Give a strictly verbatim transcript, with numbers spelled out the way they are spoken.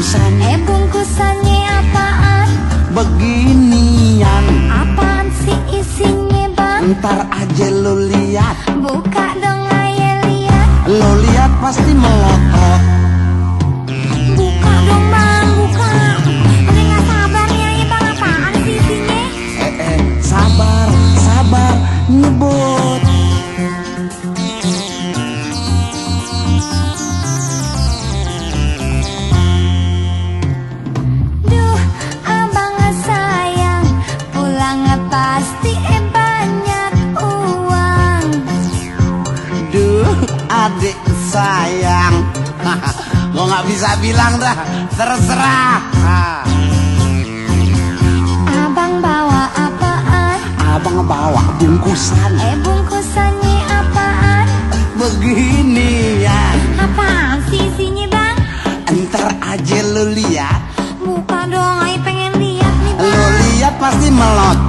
bungkusan. Eh bungkusannya apaan? Beginian. Apaan sih isinya bang? Ntar aja lo lihat. Buka dong ayo lihat. Lo lihat pasti melotot. Buka dong bang, buka. Udah gak sabarnya ya bang, apaan sih isinya? Eh eh sabar, sabar, nyebut. Duh abang sayang, pulang pasti eh banyak uang. Duh adik sayang, gua nggak bisa bilang dah, terserah. Abang bawa apaan? Abang bawa bungkusan. Eh bungkusannya apaan? Beginian. Apaan sih isinya bang? Ntar aja lo lihat. Buka dong, ayo pengen lihat nih bang. Lo lihat pasti melotot.